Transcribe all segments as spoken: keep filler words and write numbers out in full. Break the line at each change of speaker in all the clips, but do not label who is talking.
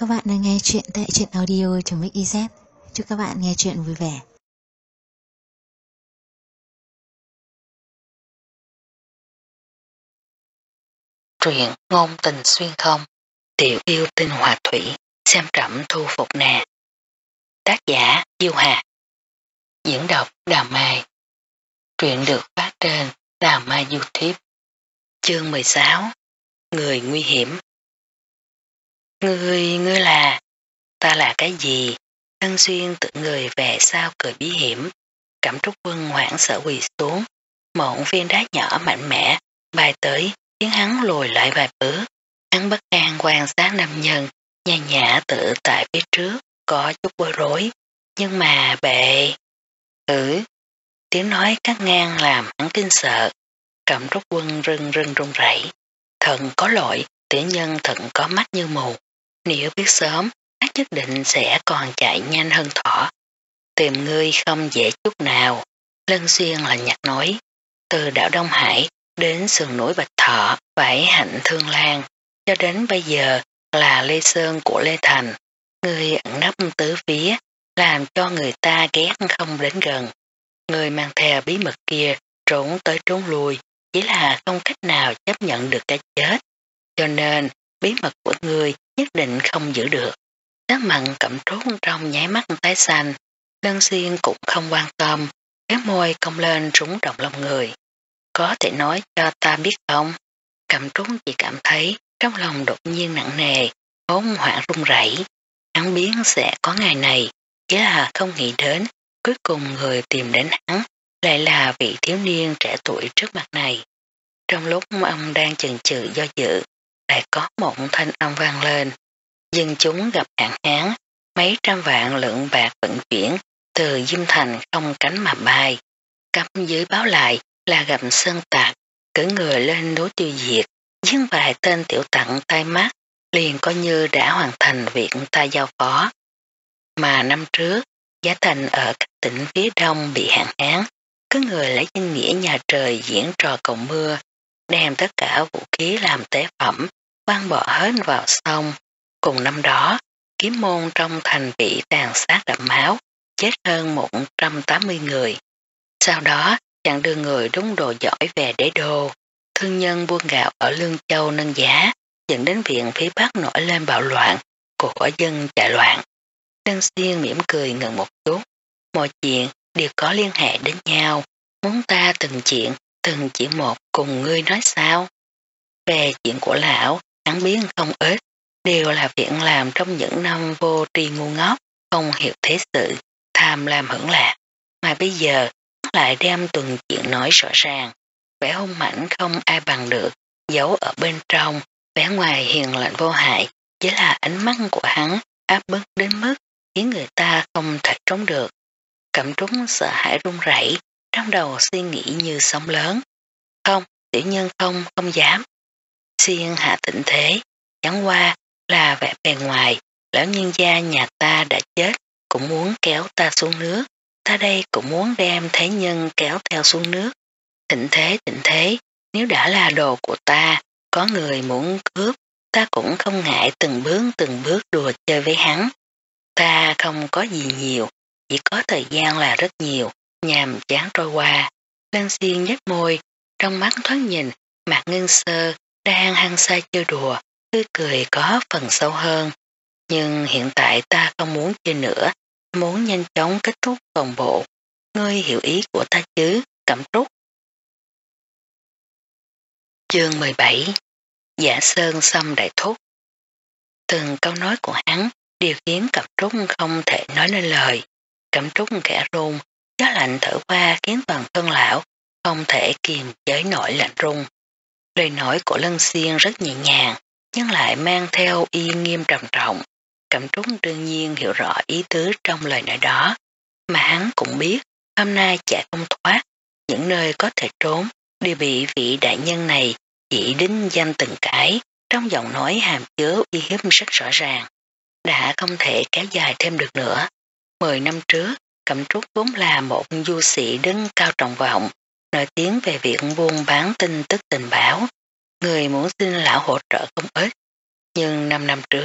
các bạn đang nghe chuyện tại truyện audio.mix.iz. Chúc các bạn nghe chuyện vui vẻ.
Truyện ngôn tình xuyên không, tiểu yêu tinh hòa thủy, xem trẫm thu phục nè. Tác giả Diêu Hà. Diễn đọc Đào Mai. Truyện được phát trên Đào Mai YouTube. Chương mười sáu. Người nguy hiểm. Ngươi, ngươi là... Ta là cái gì? Tân xuyên tự người về sau cười bí hiểm. Cẩm Trúc Quân hoảng sợ quỳ xuống. Một viên đá nhỏ mạnh mẽ bay tới khiến hắn lùi lại vài bước. Hắn bất an quan sát nam nhân, nhàn nhã tự tại phía trước, có chút bối rối. Nhưng mà bệ... Ừ, tiếng nói cắt ngang làm hắn kinh sợ. Cẩm Trúc Quân rưng rưng run rẩy. Thần có lỗi, tiểu nhân thận có mắt như mù. Nếu biết sớm, hắn nhất định sẽ còn chạy nhanh hơn thỏ. Tìm ngươi không dễ chút nào. Lân Xuyên là nhạc nói. Từ đảo Đông Hải đến sườn núi Bạch Thọ, phải hạnh Thương Lan, cho đến bây giờ là Lê Sơn của Lê Thành. Ngươi ẩn nấp tứ phía, làm cho người ta ghét không đến gần. Ngươi mang theo bí mật kia trốn tới trốn lui, chỉ là không cách nào chấp nhận được cái chết. Cho nên bí mật của ngươi nhất định không giữ được. Sắc mặn Cẩm Trúc trong nháy mắt tái xanh. Lân Xuyên cũng không quan tâm, cái môi cong lên trúng động lòng người. Có thể nói cho ta biết không? Cẩm Trúc chỉ cảm thấy trong lòng đột nhiên nặng nề, hốt hoảng run rẩy. Hắn biết sẽ có ngày này, chỉ là không nghĩ đến cuối cùng người tìm đến hắn lại là vị thiếu niên trẻ tuổi trước mặt này. Trong lúc ông đang chần chừ do dự, lại có một thanh âm vang lên. Dân chúng gặp hạn hán, mấy trăm vạn lượng bạc vận chuyển từ Diêm Thành không cánh mà bay. Cấp dưới báo lại là gặp sơn tạc, cử người lên đối tiêu diệt, giết vài tên tiểu tặng tai mắt, liền coi như đã hoàn thành việc ta giao phó. Mà năm trước, Giá Thành ở các tỉnh phía đông bị hạn hán, có người lấy danh nghĩa nhà trời diễn trò cầu mưa, đem tất cả vũ khí làm tế phẩm, quăng bỏ hết vào sông. Cùng năm đó, kiếm môn trong thành bị tàn sát đẫm máu, chết hơn một trăm tám mươi người. Sau đó, chặn đưa người đúng đồ giỏi về đế đô, thương nhân buôn gạo ở Lương Châu nâng giá, dẫn đến viện phía Bắc nổi lên bạo loạn, của dân chạy loạn. Lân Xuyên mỉm cười ngừng một chút, mọi chuyện đều có liên hệ đến nhau, muốn ta từng chuyện, từng chuyện một cùng ngươi nói sao? Về chuyện của lão, hắn biết không ít, đều là việc làm trong những năm vô tri ngu ngốc, không hiểu thế sự, tham lam hưởng lạc. Mà bây giờ, lại đem tuần chuyện nói rõ ràng, vẻ hung mãnh không ai bằng được, giấu ở bên trong, vẻ ngoài hiền lạnh vô hại, chỉ là ánh mắt của hắn áp bức đến mức khiến người ta không thể trốn được. Cẩm Trúc sợ hãi run rẩy, trong đầu suy nghĩ như sóng lớn. Không, tiểu nhân không, không dám. Xuyên hạ tịnh thế, chẳng qua là vẻ bề ngoài, lão nhân gia nhà ta đã chết, cũng muốn kéo ta xuống nước. Ta đây cũng muốn đem thế nhân kéo theo xuống nước. Thịnh thế, thịnh thế, nếu đã là đồ của ta, có người muốn cướp, ta cũng không ngại từng bước từng bước đùa chơi với hắn. Ta không có gì nhiều, chỉ có thời gian là rất nhiều, nhàm chán trôi qua. Lân Xuyên nhếch môi, trong mắt thoáng nhìn, Mạc Ngân Sơ đang hăng say chơi đùa, tươi cười có phần sâu hơn. Nhưng hiện tại ta không muốn chơi nữa, muốn nhanh chóng kết thúc toàn bộ. Ngươi hiểu ý của ta chứ, Cẩm Trúc. Chương mười bảy. Giả Sơn xâm đại thúc. Từng câu nói của hắn đều khiến Cẩm Trúc không thể nói nên lời. Cẩm Trúc khẽ run, gió lạnh thở qua khiến toàn thân lão không thể kiềm chế nổi lạnh run. Lời nói của Lân Xuyên rất nhẹ nhàng, nhưng lại mang theo y nghiêm trầm trọng. Cẩm Trúc đương nhiên hiểu rõ ý tứ trong lời nói đó, mà hắn cũng biết hôm nay chạy không thoát, những nơi có thể trốn đều bị vị đại nhân này chỉ đính danh từng cái, trong giọng nói hàm chứa uy hiếp rất rõ ràng. Đã không thể kéo dài thêm được nữa. Mười năm trước, Cẩm Trúc vốn là một du sĩ đứng cao trọng vọng, nổi tiếng về việc buôn bán tin tức tình báo. Người muốn xin lão hỗ trợ không ít. Nhưng năm năm trước,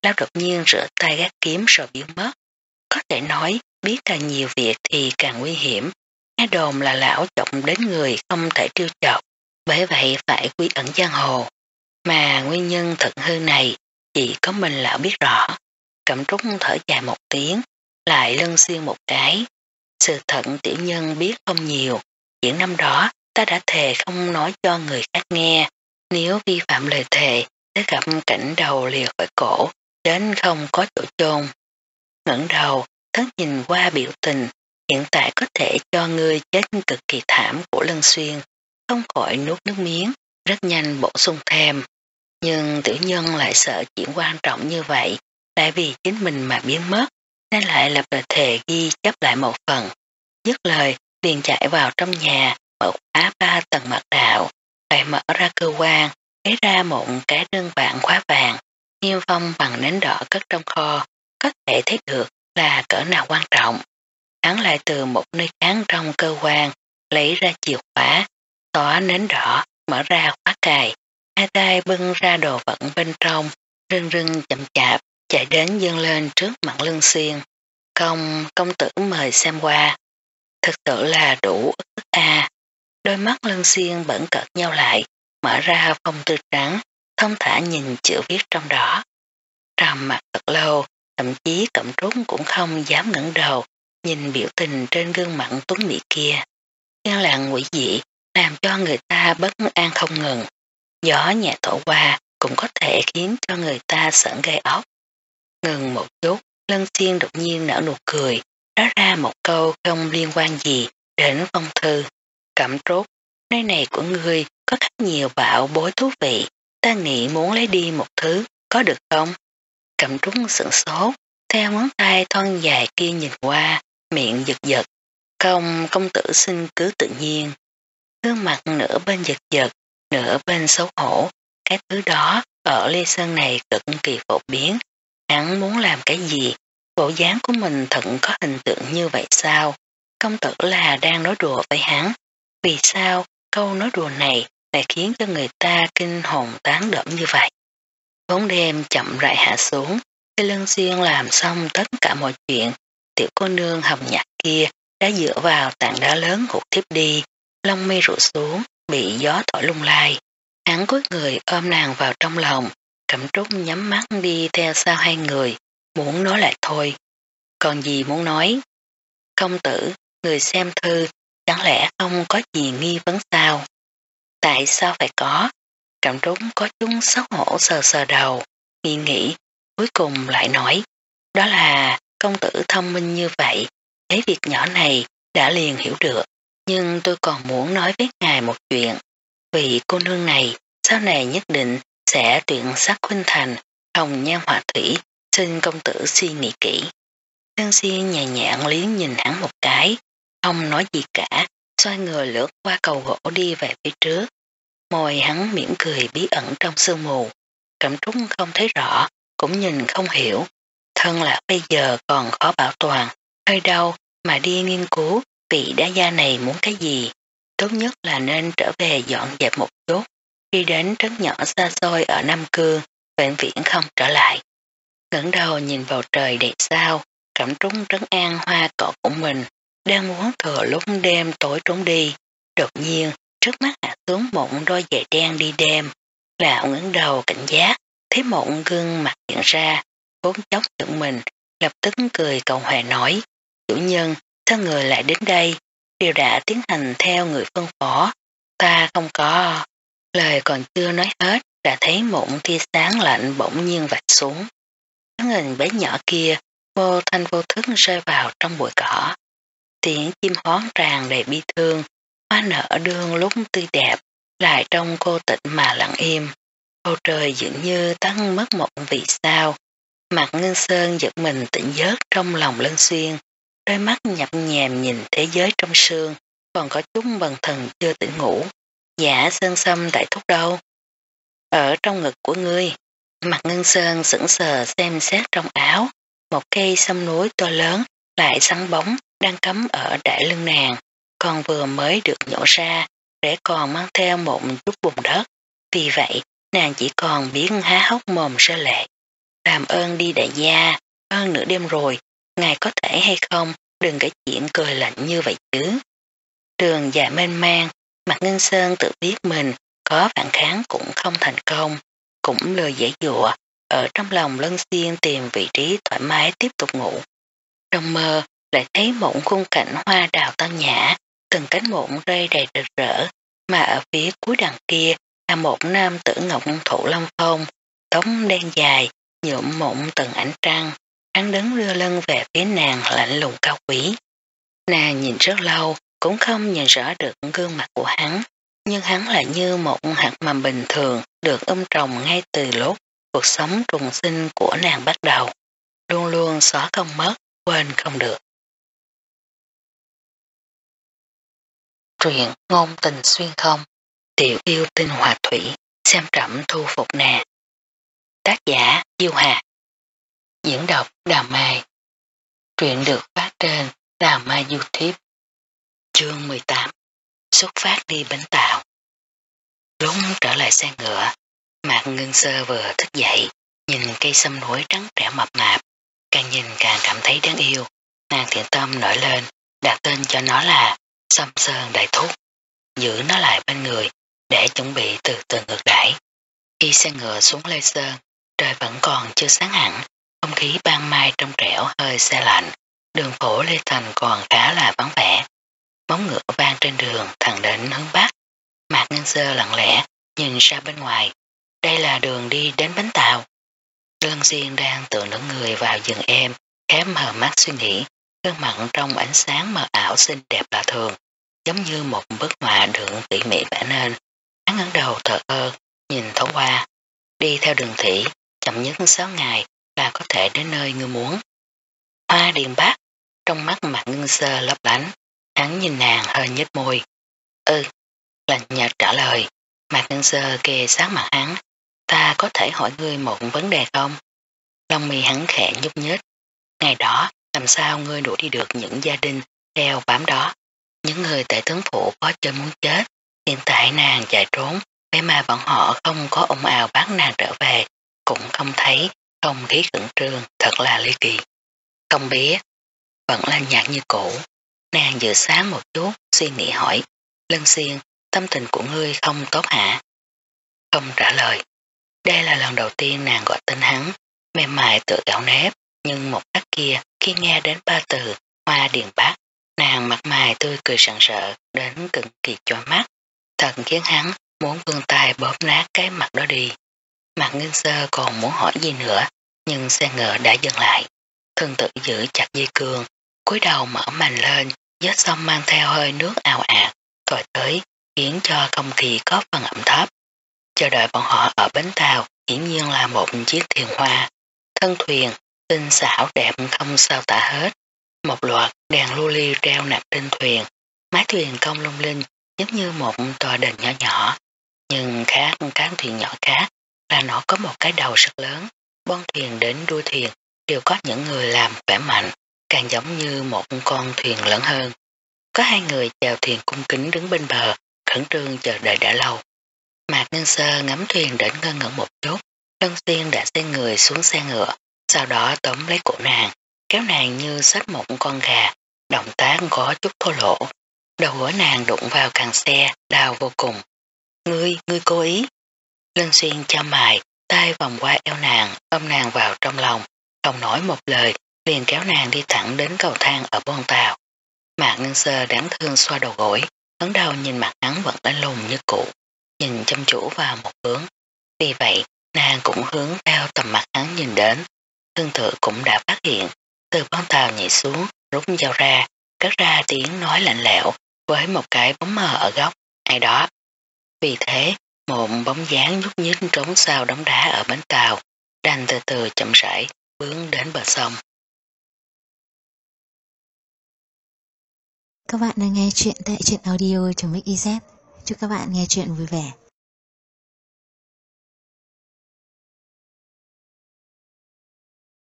Lão đột nhiên rửa tay gác kiếm rồi biến mất. Có thể nói biết càng nhiều việc thì càng nguy hiểm. Nghe đồn là lão trọng đến người không thể trêu chọc, bởi vậy phải quy ẩn giang hồ. Mà nguyên nhân thận hư này chỉ có mình lão biết rõ. Cẩm Trúc thở dài một tiếng, lại lân xuyên một cái. Sự thận tiểu nhân biết không nhiều, chuyện năm đó ta đã thề không nói cho người khác nghe, nếu vi phạm lời thề sẽ gặp cảnh đầu lìa khỏi cổ, đến không có chỗ chôn. Ngẩng đầu, thất nhìn qua biểu tình, hiện tại có thể cho ngươi chết cực kỳ thảm của Lân Xuyên, không khỏi nuốt nước miếng, rất nhanh bổ sung thêm. Nhưng tiểu nhân lại sợ chuyện quan trọng như vậy, lại vì chính mình mà biến mất, nên lại lập lời thề ghi chấp lại một phần. Dứt lời, liền chạy vào trong nhà, mở khóa ba tầng mật đạo, lại mở ra cơ quan, lấy ra một cái đơn bản khóa vàng, niêm phong bằng nến đỏ cất trong kho, có thể thấy được là cỡ nào quan trọng. Hắn lại từ một nơi khác trong cơ quan, lấy ra chìa khóa, xóa nến đỏ, mở ra khóa cài, hai tay bưng ra đồ vật bên trong, rưng rưng chậm chạp, chạy đến dâng lên trước mặt Lân Xuyên. Công, công tử mời xem qua. Thực sự là đủ ức ức a. Đôi mắt Lân Xuyên bẩn cợt nhau lại, mở ra phong thư trắng, thông thả nhìn chữ viết trong đó. Trầm mặt thật lâu, thậm chí Cẩm Trúc cũng không dám ngẩng đầu, nhìn biểu tình trên gương mặt tuấn mỹ kia. Yên lặng quỷ dị, làm cho người ta bất an không ngừng. Gió nhẹ thổi qua cũng có thể khiến cho người ta sởn gai óc. Ngừng một chút, Lân Xuyên đột nhiên nở nụ cười, nói ra một câu không liên quan gì đến phong thư. Cẩm Trúc, nơi này của ngươi có khá nhiều bảo bối thú vị, ta nghĩ muốn lấy đi một thứ, có được không? Cẩm Trúc sửng sốt, theo ngón tay thon dài kia nhìn qua, miệng giật giật. Công, công tử xin cứ tự nhiên. Gương mặt nửa bên giật giật, nửa bên xấu hổ, cái thứ đó ở Lê Sơn này cực kỳ phổ biến. Hắn muốn làm cái gì? Bộ dáng của mình thật có hình tượng như vậy sao? Công tử là đang nói đùa với hắn. Vì sao câu nói đùa này lại khiến cho người ta kinh hồn tán đẫm như vậy? Bóng đêm chậm rãi hạ xuống, khi Lân Xuyên làm xong tất cả mọi chuyện, tiểu cô nương hồng nhạt kia đã dựa vào tảng đá lớn hụt tiếp đi, lông mi rủ xuống, bị gió thổi lung lai. Hắn cúi người ôm nàng vào trong lòng, Cẩm Trúc nhắm mắt đi theo sau hai người, muốn nói lại thôi. Còn gì muốn nói? Công tử, người xem thư, chẳng lẽ không có gì nghi vấn sao? Tại sao phải có? Cẩm Trúc có chút xấu hổ sờ sờ đầu, nghĩ nghĩ, cuối cùng lại nói, đó là công tử thông minh như vậy, thấy việc nhỏ này đã liền hiểu được, nhưng tôi còn muốn nói với ngài một chuyện. Vì cô nương này sau này nhất định sẽ tuyển sắc khuynh thành, hồng nhan họa thủy, xin công tử suy nghĩ kỹ. Lân Xuyên nhẹ nhàng liếc nhìn hắn một cái, không nói gì cả, xoay người lướt qua cầu gỗ đi về phía trước. Môi hắn mỉm cười bí ẩn trong sương mù, Cẩm Trúc không thấy rõ, cũng nhìn không hiểu. Thân là bây giờ còn khó bảo toàn, nơi đâu mà đi nghiên cứu vị đá gia này muốn cái gì. Tốt nhất là nên trở về dọn dẹp một chút, đi đến trấn nhỏ xa xôi ở Nam Cương, vĩnh viễn không trở lại. Ngẩng đầu nhìn vào trời đầy sao, Cẩm Trúc trấn an hoa cỏ của mình, đang muốn thừa lúc đêm tối trốn đi. Đột nhiên, trước mắt hạ xuống một đôi giày đen đi đêm. Lão ngẩng đầu cảnh giác, thấy một gương mặt hiện ra, vốn chốc tưởng mình, lập tức cười cầu hòa nói, chủ nhân, sao người lại đến đây? Điều đã tiến hành theo người phân phó, ta không có. Lời còn chưa nói hết, đã thấy một tia sáng lạnh bỗng nhiên vạch xuống. Cái hình bé nhỏ kia, vô thanh vô thức rơi vào trong bụi cỏ. Tiếng chim hót tràn đầy bi thương, hoa nở đương lúc tươi đẹp, lại trong cô tịch mà lặng im. Bầu trời dường như tắt mất một vì sao. Mặt Ngân Sơn giật mình tỉnh giấc trong lòng Lân Xuyên, đôi mắt nhập nhèm nhìn thế giới trong sương, còn có chút bần thần chưa tỉnh ngủ. Dạ Sơn Sâm đại thúc đâu? Ở trong ngực của ngươi. Mặt Ngân Sơn sững sờ xem xét trong áo, một cây sâm núi to lớn, lại sáng bóng, đang cắm ở đại lưng nàng, còn vừa mới được nhổ ra, để còn mang theo một chút bùn đất. Vì vậy, nàng chỉ còn biết há hốc mồm rơi lệ. làm ơn đi đại gia, hơn nửa đêm rồi, ngài có thể hay không, đừng kể chuyện cười lạnh như vậy chứ. Đường dài mênh mang, Mạc Ngân Sơn tự biết mình có phản kháng cũng không thành công, cũng lười giải dụa, ở trong lòng Lân Xuyên tìm vị trí thoải mái tiếp tục ngủ. Trong mơ lại thấy một khung cảnh hoa đào tân nhã, từng cánh mụn rơi đầy rực rỡ, mà ở phía cuối đằng kia là một nam tử ngọc thụ lâm phong, tóc đen dài, nhuộm mụn từng ánh trăng, hắn đứng đưa lưng về phía nàng lạnh lùng cao quý. Nàng nhìn rất lâu, cũng không nhìn rõ được gương mặt của hắn, nhưng hắn lại như một hạt mầm bình thường được ươm trồng ngay từ lúc cuộc sống trùng sinh của nàng bắt đầu, luôn luôn xóa không mất, quên không được. Truyện ngôn tình xuyên không, tiểu yêu tinh hòa thủy, xem trẫm thu phục nè. Tác giả Diêu Hạt, diễn đọc Đào Mai. Truyện được phát trên Đào Mai YouTube. Chương mười tám. Xuất phát đi bến tàu. Lúc trở lại xe ngựa, Mạc Ngân Sơ vừa thức dậy, nhìn cây sâm núi trắng trẻo mập mạp, càng nhìn càng cảm thấy đáng yêu. Nàng thiện tâm nổi lên, đặt tên cho nó là Sâm Sơn Đại Thúc, giữ nó lại bên người để chuẩn bị từ từ ngược đãi. Khi xe ngựa xuống Lê Sơn, trời vẫn còn chưa sáng hẳn, không khí ban mai trong trẻo hơi se lạnh, đường phố Lê Thành còn khá là vắng vẻ. Móng ngựa vang trên đường thẳng đến hướng Bắc. Mạc Ngân Sơ lặng lẽ nhìn ra bên ngoài, đây là đường đi đến bến tàu. Lân Xuyên đang tựa nửa người vào giường em, khép hờ mắt suy nghĩ, gương mặt trong ánh sáng mờ ảo xinh đẹp lạ thường, giống như một bức họa được tỉ mỉ vẽ nên. Hắn ngẩng đầu thờ ơ, nhìn thấu qua, đi theo đường thủy, chậm nhất sáu ngày là có thể đến nơi ngươi muốn. Hoa Điền Bắc, trong mắt Mạc Ngân Sơ lấp lánh, hắn nhìn nàng hơi nhếch môi. Ừ, lạnh nhạt trả lời. Mạc Ngân Sơ kề sát mặt hắn, ta có thể hỏi ngươi một vấn đề không? Lông mi hắn khẽ nhúc nhích. Ngày đó, làm sao ngươi đuổi đi được những gia đình theo bám đó? Những người tại tướng phủ có chân muốn chết, hiện tại nàng chạy trốn, vậy mà bọn họ không có ồn ào bắt nàng trở về, cũng không thấy không khí khẩn trương, thật là ly kỳ. Không biết, vẫn là nhạt như cũ. Nàng dự sáng một chút, suy nghĩ hỏi, Lân Xuyên, tâm tình của ngươi không tốt hả? Không trả lời. Đây là lần đầu tiên nàng gọi tên hắn, mềm mại tự gạo nếp, nhưng một khắc kia khi nghe đến ba từ Hoa Điền Bắc, nàng mặt mày tươi cười sẵn sợ đến cực kỳ chói mắt, thật khiến hắn muốn vươn tay bóp nát cái mặt đó đi. Mạc Ngân Sơ còn muốn hỏi gì nữa, nhưng xe ngựa đã dừng lại. Thân tử giữ chặt dây cương, cúi đầu mở màn lên, vết sông mang theo hơi nước ào ạt, thổi tới, khiến cho không khí có phần ẩm thấp. Chờ đợi bọn họ ở bến tàu, hiển nhiên là một chiếc thuyền hoa. Thân thuyền, tinh xảo đẹp không sao tả hết. Một loạt đèn lưu ly treo nđặt trên thuyền, mái thuyền cong lung linh, giống như một tòa đền nhỏ nhỏ. Nhưng khác các thuyền nhỏ khác là nó có một cái đầu rất lớn, bon thuyền đến đuôi thuyền đều có những người làm khỏe mạnh, càng giống như một con thuyền lớn hơn. Có hai người chèo thuyền cung kính đứng bên bờ, khẩn trương chờ đợi đã lâu. Mạc Ngân Sơ ngắm thuyền đến ngơ ngẩn một chút, Lân Xuyên đã xoay người xuống xe ngựa, sau đó tóm lấy cổ nàng, kéo nàng như xách một con gà, động tác có chút thô lỗ. Đầu gối nàng đụng vào càng xe, đau vô cùng. Ngươi, ngươi cố ý. Lân Xuyên cho mài, tay vòng qua eo nàng, ôm nàng vào trong lòng, không nói một lời, liền kéo nàng đi thẳng đến cầu thang ở bon tàu. Mạc Ngân Sơ đáng thương xoa đầu gối, ngẩng đầu nhìn mặt hắn vẫn lạnh lùng như cũ, nhìn chăm chú vào một hướng. Vì vậy, nàng cũng hướng theo tầm mặt hắn nhìn đến. Thương tự cũng đã phát hiện, từ bon tàu nhảy xuống, rút dao ra, cất ra tiếng nói lạnh lẽo với một cái bóng mờ ở góc, ai đó. Vì thế, một bóng dáng nhúc nhích trốn sau đống đá ở bến tàu, đành từ từ chậm rãi bước đến bờ sông.
Các bạn đang nghe chuyện tại truyện audio.mix.iz. Chúc các bạn nghe chuyện vui vẻ.